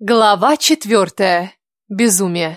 Глава 4. Безумие.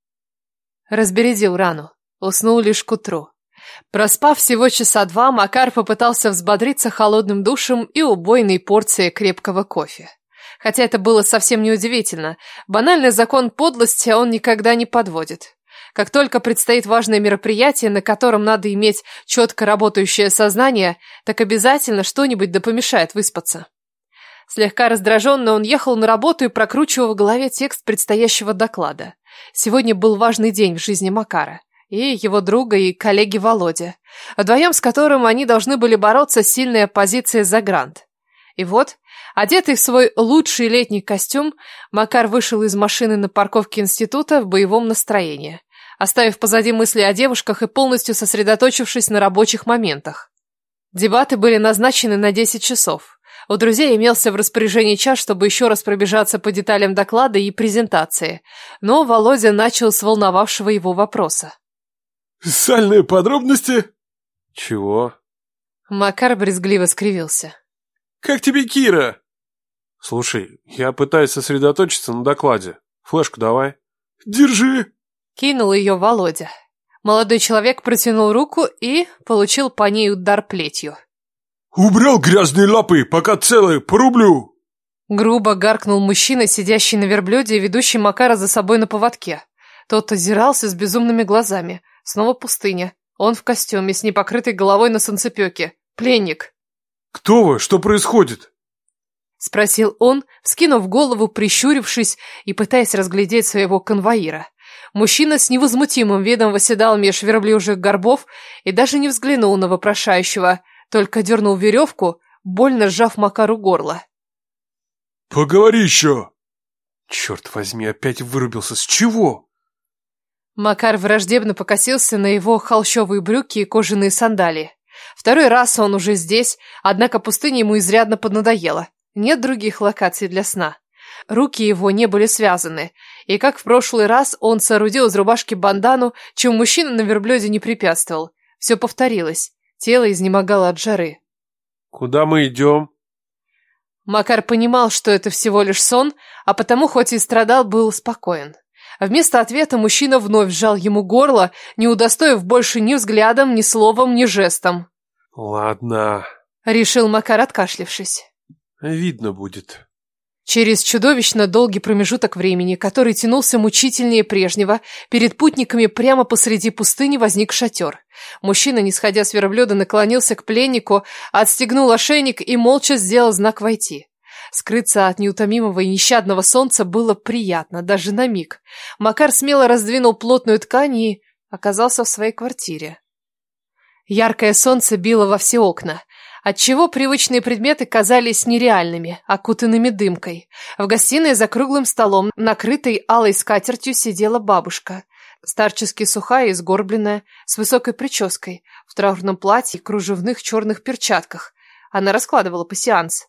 Разбередил рану. Уснул лишь к утру. Проспав всего часа два, Макар попытался взбодриться холодным душем и убойной порцией крепкого кофе. Хотя это было совсем неудивительно. Банальный закон подлости он никогда не подводит. Как только предстоит важное мероприятие, на котором надо иметь четко работающее сознание, так обязательно что-нибудь да помешает выспаться. Слегка раздраженно он ехал на работу и прокручивал в голове текст предстоящего доклада. Сегодня был важный день в жизни Макара и его друга и коллеги Володи, вдвоем с которым они должны были бороться с сильной оппозицией за грант. И вот, одетый в свой лучший летний костюм, Макар вышел из машины на парковке института в боевом настроении, оставив позади мысли о девушках и полностью сосредоточившись на рабочих моментах. Дебаты были назначены на 10 часов. У друзей имелся в распоряжении час, чтобы еще раз пробежаться по деталям доклада и презентации. Но Володя начал с волновавшего его вопроса. «Сальные подробности?» «Чего?» Макар брезгливо скривился. «Как тебе Кира?» «Слушай, я пытаюсь сосредоточиться на докладе. Флешку давай». «Держи!» Кинул ее Володя. Молодой человек протянул руку и получил по ней удар плетью. «Убрал грязные лапы, пока целые, порублю!» Грубо гаркнул мужчина, сидящий на верблюде и ведущий Макара за собой на поводке. Тот озирался с безумными глазами. Снова пустыня. Он в костюме, с непокрытой головой на солнцепёке. Пленник. «Кто вы? Что происходит?» Спросил он, вскинув голову, прищурившись и пытаясь разглядеть своего конвоира. Мужчина с невозмутимым видом восседал меж верблюжьих горбов и даже не взглянул на вопрошающего, только дернул веревку, больно сжав Макару горло. «Поговори еще!» «Черт возьми, опять вырубился. С чего?» Макар враждебно покосился на его холщовые брюки и кожаные сандалии. Второй раз он уже здесь, однако пустыня ему изрядно поднадоела. Нет других локаций для сна. Руки его не были связаны, и, как в прошлый раз, он соорудил из рубашки бандану, чем мужчина на верблюде не препятствовал. Все повторилось. Тело изнемогало от жары. «Куда мы идем?» Макар понимал, что это всего лишь сон, а потому, хоть и страдал, был спокоен. Вместо ответа мужчина вновь сжал ему горло, не удостоив больше ни взглядом, ни словом, ни жестом. «Ладно», — решил Макар, откашлившись. «Видно будет». Через чудовищно долгий промежуток времени, который тянулся мучительнее прежнего, перед путниками прямо посреди пустыни возник шатер. Мужчина, не сходя с верблюда, наклонился к пленнику, отстегнул ошейник и молча сделал знак войти. Скрыться от неутомимого и нещадного солнца было приятно, даже на миг. Макар смело раздвинул плотную ткань и оказался в своей квартире. Яркое солнце било во все окна, отчего привычные предметы казались нереальными, окутанными дымкой. В гостиной за круглым столом, накрытой алой скатертью, сидела бабушка. Старчески сухая и сгорбленная, с высокой прической, в траурном платье и кружевных черных перчатках. Она раскладывала пасьянс.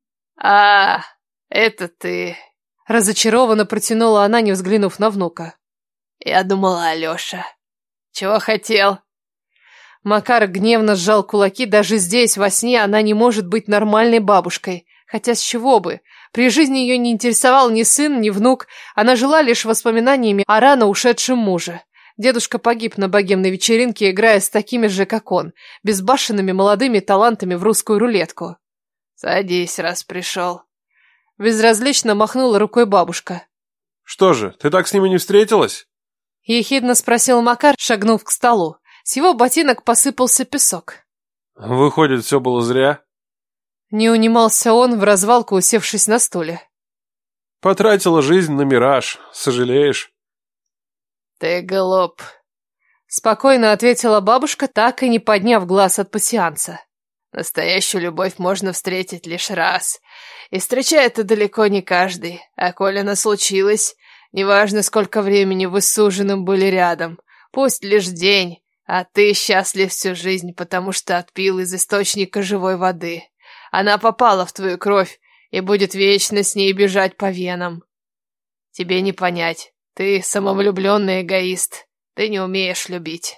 «А, это ты!» Разочарованно протянула она, не взглянув на внука. «Я думала, Алеша. Чего хотел?» Макар гневно сжал кулаки. Даже здесь, во сне, она не может быть нормальной бабушкой. Хотя с чего бы? При жизни ее не интересовал ни сын, ни внук. Она жила лишь воспоминаниями о рано ушедшем муже. Дедушка погиб на богемной вечеринке, играя с такими же, как он, безбашенными молодыми талантами в русскую рулетку. «Садись, раз пришел». Безразлично махнула рукой бабушка. «Что же, ты так с ними не встретилась?» Ехидно спросил Макар, шагнув к столу. С его ботинок посыпался песок. «Выходит, все было зря?» Не унимался он, в развалку усевшись на стуле. «Потратила жизнь на мираж. Сожалеешь?» «Ты глуп», — спокойно ответила бабушка, так и не подняв глаз от пасьянса. «Настоящую любовь можно встретить лишь раз. И встречает это далеко не каждый. А коль она случилась, неважно, сколько времени вы с суженым были рядом, пусть лишь день, а ты счастлив всю жизнь, потому что отпил из источника живой воды. Она попала в твою кровь и будет вечно с ней бежать по венам. Тебе не понять. Ты самовлюбленный эгоист. Ты не умеешь любить».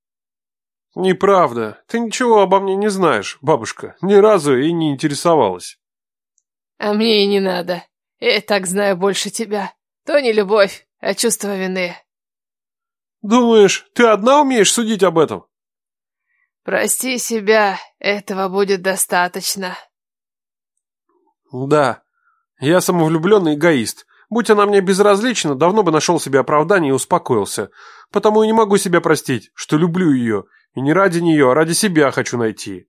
«Неправда. Ты ничего обо мне не знаешь, бабушка. Ни разу и не интересовалась». «А мне и не надо. Я и так знаю больше тебя. То не любовь, а чувство вины. Думаешь, ты одна умеешь судить об этом? Прости себя, этого будет достаточно. Да, я самовлюбленный эгоист. Будь она мне безразлична, давно бы нашел себе оправдание и успокоился. Потому и не могу себя простить, что люблю ее. И не ради нее, а ради себя хочу найти.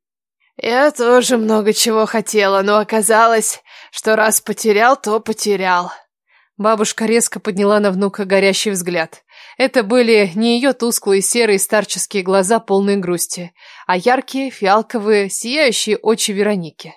Я тоже много чего хотела, но оказалось, что раз потерял, то потерял. Бабушка резко подняла на внука горящий взгляд. Это были не ее тусклые серые старческие глаза, полные грусти, а яркие, фиалковые, сияющие очи Вероники.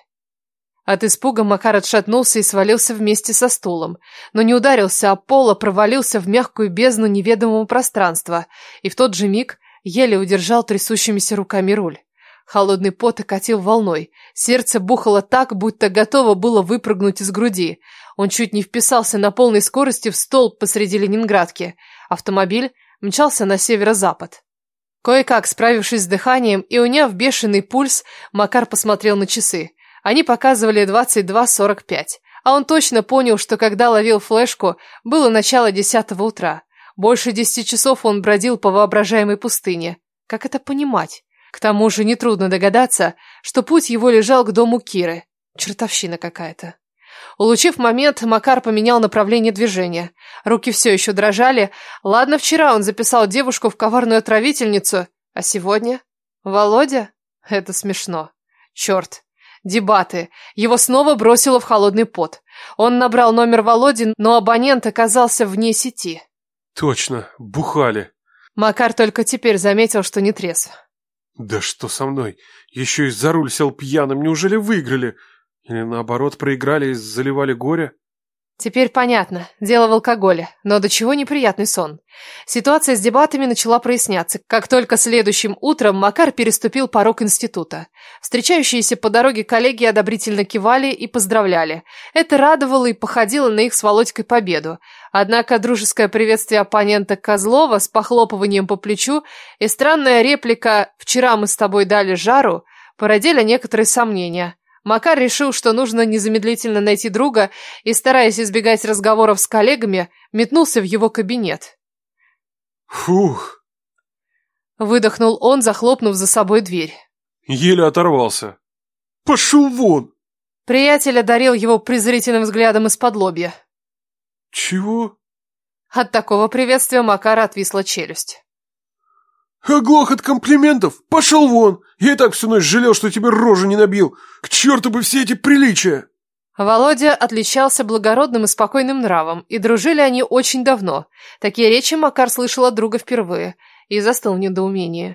От испуга Макар отшатнулся и свалился вместе со стулом, но не ударился о пол, а провалился в мягкую бездну неведомого пространства, и в тот же миг еле удержал трясущимися руками руль. Холодный пот окатил волной, сердце бухало так, будто готово было выпрыгнуть из груди. Он чуть не вписался на полной скорости в столб посреди Ленинградки. Автомобиль мчался на северо-запад. Кое-как справившись с дыханием и уняв бешеный пульс, Макар посмотрел на часы. Они показывали 22:45, а он точно понял, что когда ловил флешку, было начало 10 утра. Больше 10 часов он бродил по воображаемой пустыне. Как это понимать? К тому же нетрудно догадаться, что путь его лежал к дому Киры. Чертовщина какая-то. Улучив момент, Макар поменял направление движения. Руки все еще дрожали. Ладно, вчера он записал девушку в коварную отравительницу, а сегодня? Володя? Это смешно. Черт. Дебаты. Его снова бросило в холодный пот. Он набрал номер Володи, но абонент оказался вне сети. Точно, бухали. Макар только теперь заметил, что не трезв. Да что со мной? Еще и за руль сел пьяным. Неужели выиграли? Или наоборот проиграли и заливали горе? Теперь понятно. Дело в алкоголе. Но до чего неприятный сон. Ситуация с дебатами начала проясняться. Как только следующим утром Макар переступил порог института. Встречающиеся по дороге коллеги одобрительно кивали и поздравляли. Это радовало и походило на их с Володькой победу. Однако дружеское приветствие оппонента Козлова с похлопыванием по плечу и странная реплика «Вчера мы с тобой дали жару» породили некоторые сомнения. Макар решил, что нужно незамедлительно найти друга и, стараясь избегать разговоров с коллегами, метнулся в его кабинет. Фух! Выдохнул он, захлопнув за собой дверь. Еле оторвался. Пошел вон! Приятель одарил его презрительным взглядом из-под лобья. Чего? От такого приветствия Макара отвисла челюсть. Оглох от комплиментов? Пошел вон! Я и так всю ночь жалел, что тебе рожу не набил. К черту бы все эти приличия! Володя отличался благородным и спокойным нравом, и дружили они очень давно. Такие речи Макар слышал от друга впервые и застыл в недоумении.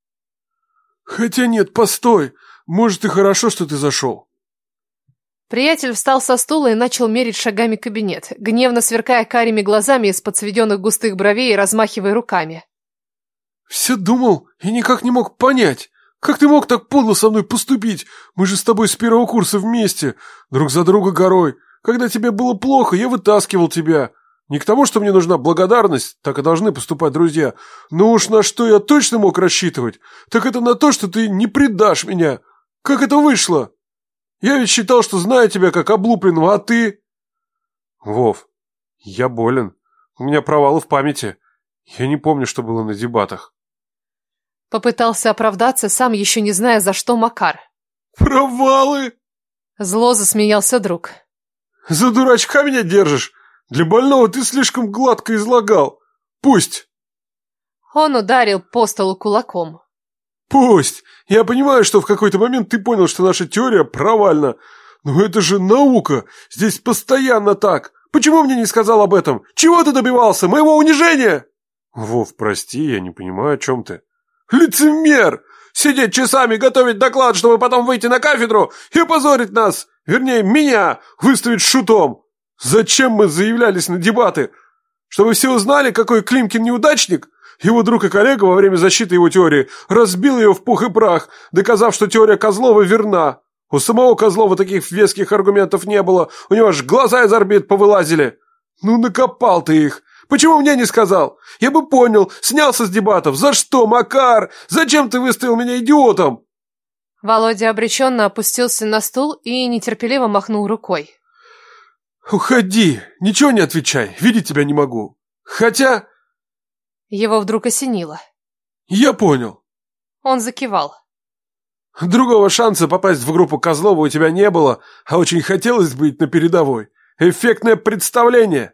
Хотя нет, постой. Может, и хорошо, что ты зашел. Приятель встал со стула и начал мерить шагами кабинет, гневно сверкая карими глазами из-под сведенных густых бровей и размахивая руками. Все думал и никак не мог понять. Как ты мог так подло со мной поступить? Мы же с тобой с первого курса вместе, друг за друга горой. Когда тебе было плохо, я вытаскивал тебя. Не к тому, что мне нужна благодарность, так и должны поступать друзья. Но уж на что я точно мог рассчитывать, так это на то, что ты не предашь меня. Как это вышло? Я ведь считал, что знаю тебя как облупленного, а ты... Вов, я болен. У меня провалы в памяти. Я не помню, что было на дебатах. Попытался оправдаться, сам еще не зная, за что Макар. Провалы? Зло засмеялся друг. За дурачка меня держишь? Для больного ты слишком гладко излагал. Пусть. Он ударил по столу кулаком. Пусть. Я понимаю, что в какой-то момент ты понял, что наша теория провальна. Но это же наука. Здесь постоянно так. Почему мне не сказал об этом? Чего ты добивался? Моего унижения? Вов, прости, я не понимаю, о чем ты. Лицемер! Сидеть часами, готовить доклад, чтобы потом выйти на кафедру и опозорить нас, вернее, меня, выставить шутом. Зачем мы заявлялись на дебаты? Чтобы все узнали, какой Климкин неудачник? Его друг и коллега во время защиты его теории разбил ее в пух и прах, доказав, что теория Козлова верна. У самого Козлова таких веских аргументов не было, у него аж глаза из орбит повылазили. Ну, накопал ты их. Почему мне не сказал? Я бы понял, снялся с дебатов. За что, Макар? Зачем ты выставил меня идиотом? Володя обреченно опустился на стул и нетерпеливо махнул рукой. Уходи, ничего не отвечай, видеть тебя не могу. Хотя... Его вдруг осенило. Я понял. Он закивал. Другого шанса попасть в группу Козлова у тебя не было, а очень хотелось быть на передовой. Эффектное представление.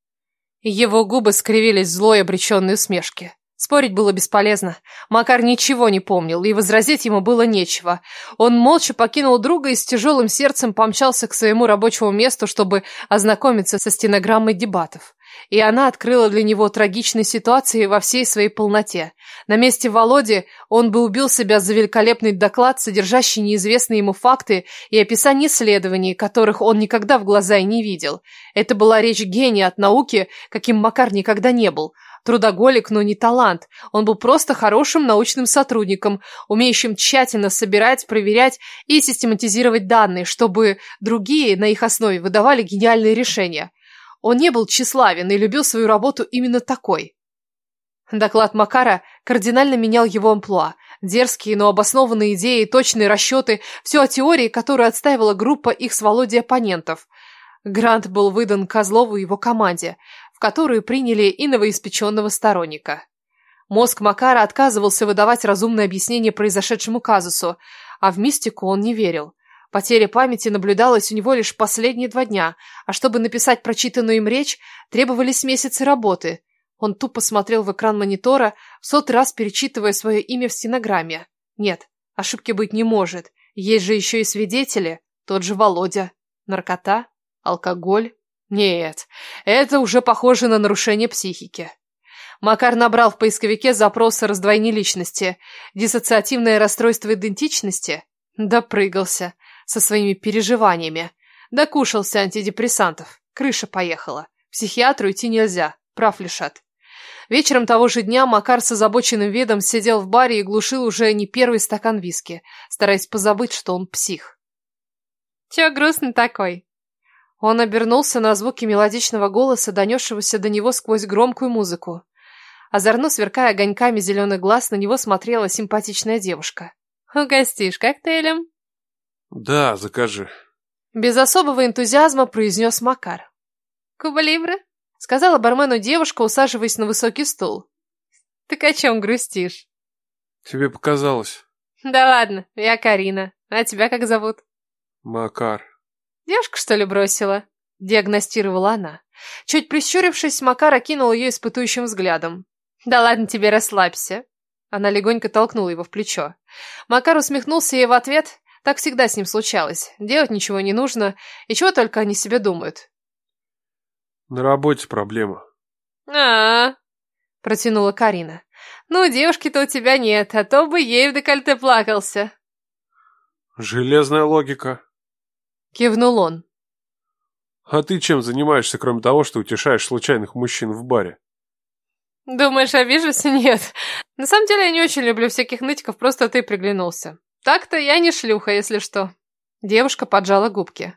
Его губы скривились в злой обреченной усмешке. Спорить было бесполезно. Макар ничего не помнил, и возразить ему было нечего. Он молча покинул друга и с тяжелым сердцем помчался к своему рабочему месту, чтобы ознакомиться со стенограммой дебатов. И она открыла для него трагичные ситуации во всей своей полноте. На месте Володи он бы убил себя за великолепный доклад, содержащий неизвестные ему факты и описание исследований, которых он никогда в глаза и не видел. Это была речь гения от науки, каким Макар никогда не был. Трудоголик, но не талант. Он был просто хорошим научным сотрудником, умеющим тщательно собирать, проверять и систематизировать данные, чтобы другие на их основе выдавали гениальные решения. Он не был тщеславен и любил свою работу именно такой. Доклад Макара кардинально менял его амплуа. Дерзкие, но обоснованные идеи, точные расчеты, все о теории, которую отстаивала группа их с Володей оппонентов. Грант был выдан Козлову и его команде, в которую приняли и новоиспеченного сторонника. Мозг Макара отказывался выдавать разумное объяснение произошедшему казусу, а в мистику он не верил. Потеря памяти наблюдалась у него лишь последние 2 дня, а чтобы написать прочитанную им речь, требовались месяцы работы. Он тупо смотрел в экран монитора, в 100-й раз перечитывая свое имя в стенограмме. Нет, ошибки быть не может. Есть же еще и свидетели. Тот же Володя. Наркота? Алкоголь? Нет, это уже похоже на нарушение психики. Макар набрал в поисковике запросы раздвоение личности, диссоциативное расстройство идентичности. Допрыгался со своими переживаниями. Докушался антидепрессантов. Крыша поехала. К психиатру идти нельзя. Прав Лешат. Вечером того же дня Макар с озабоченным видом сидел в баре и глушил уже не первый стакан виски, стараясь позабыть, что он псих. «Чё грустный такой?» Он обернулся на звуки мелодичного голоса, донесшегося до него сквозь громкую музыку. Озорно сверкая огоньками зеленых глаз, на него смотрела симпатичная девушка. «Угостишь коктейлем?» «Да, закажи», — без особого энтузиазма произнес Макар. «Куба Либре?» — сказала бармену девушка, усаживаясь на высокий стул. «Так о чем грустишь?» «Тебе показалось». «Да ладно, я Карина. А тебя как зовут?» «Макар». «Девушка, что ли, бросила?» — диагностировала она. Чуть прищурившись, Макар окинул ее испытующим взглядом. «Да ладно тебе, расслабься». Она легонько толкнула его в плечо. Макар усмехнулся ей в ответ. Так всегда с ним случалось. Делать ничего не нужно, и чего только они себе думают. «На работе проблема». «А-а-а», протянула Карина. «Ну, девушки-то у тебя нет, а то бы ей в декольте плакался». «Железная логика», — кивнул он. «А ты чем занимаешься, кроме того, что утешаешь случайных мужчин в баре?» «Думаешь, обижусь? Нет. На самом деле я не очень люблю всяких нытиков, просто ты приглянулся. Так-то я не шлюха, если что». Девушка поджала губки.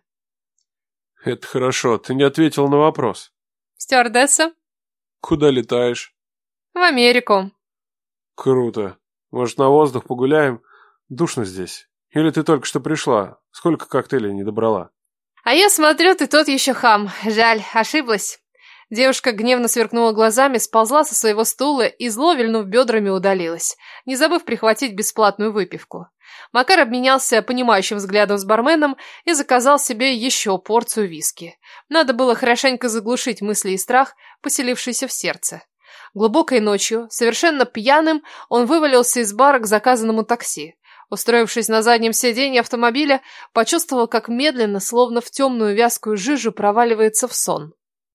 «Это хорошо, ты не ответил на вопрос». «Стюардесса?» «Куда летаешь?» «В Америку». «Круто. Может, на воздух погуляем? Душно здесь. Или ты только что пришла? Сколько коктейлей не добрала?» «А я смотрю, ты тот еще хам. Жаль, ошиблась». Девушка гневно сверкнула глазами, сползла со своего стула и, зло вильнув бедрами, удалилась, не забыв прихватить бесплатную выпивку. Макар обменялся понимающим взглядом с барменом и заказал себе еще порцию виски. Надо было хорошенько заглушить мысли и страх, поселившийся в сердце. Глубокой ночью, совершенно пьяным, он вывалился из бара к заказанному такси. Устроившись на заднем сиденье автомобиля, почувствовал, как медленно, словно в темную вязкую жижу, проваливается в сон.